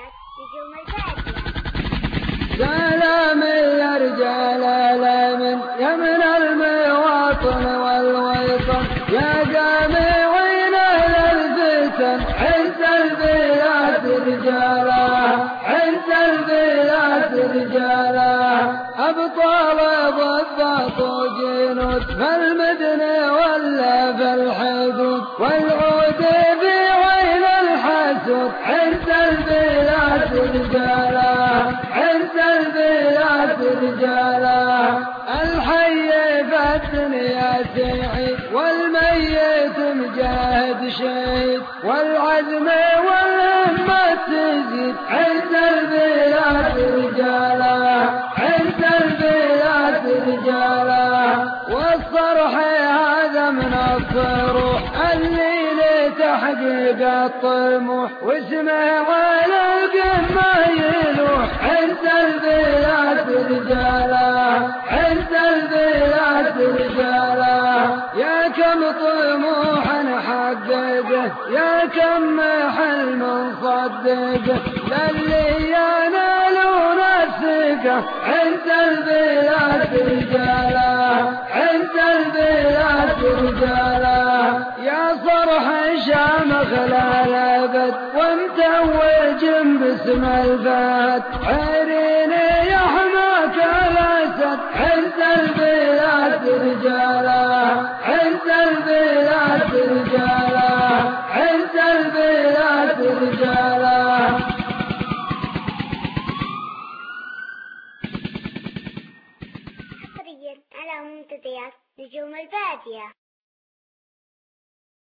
سلام يا رجال الأمن يا من المواطن والوطن يا جامعين للفتن عز البلاد رجالها عز البلاد رجالها أبطال ضباط وجنود في المدن ولا في الحدود والعود في عين الحسود عز البلاد رجالها عز البلاد رجالها الحي في الدنيا سعيد والميت مجاهد شهيد والعزم والهمة تزيد عز البلاد رجالها عز البلاد رجالها والصرح هذا من الصروح اللي لتحقيق الطموح واسمه على القمة يلوح عز البلاد رجالها عز البلاد رجالها يا كم طموح حققه يا كم حلم صدقه للي ينالون الثقة عز البلاد رجالها عز البلاد رجالها يا صرح شامخ الابد ومتوج باسم الفهد عيني يحماك الاسد عز البلاد رجالها عز البلاد رجالها عز البلاد رجالها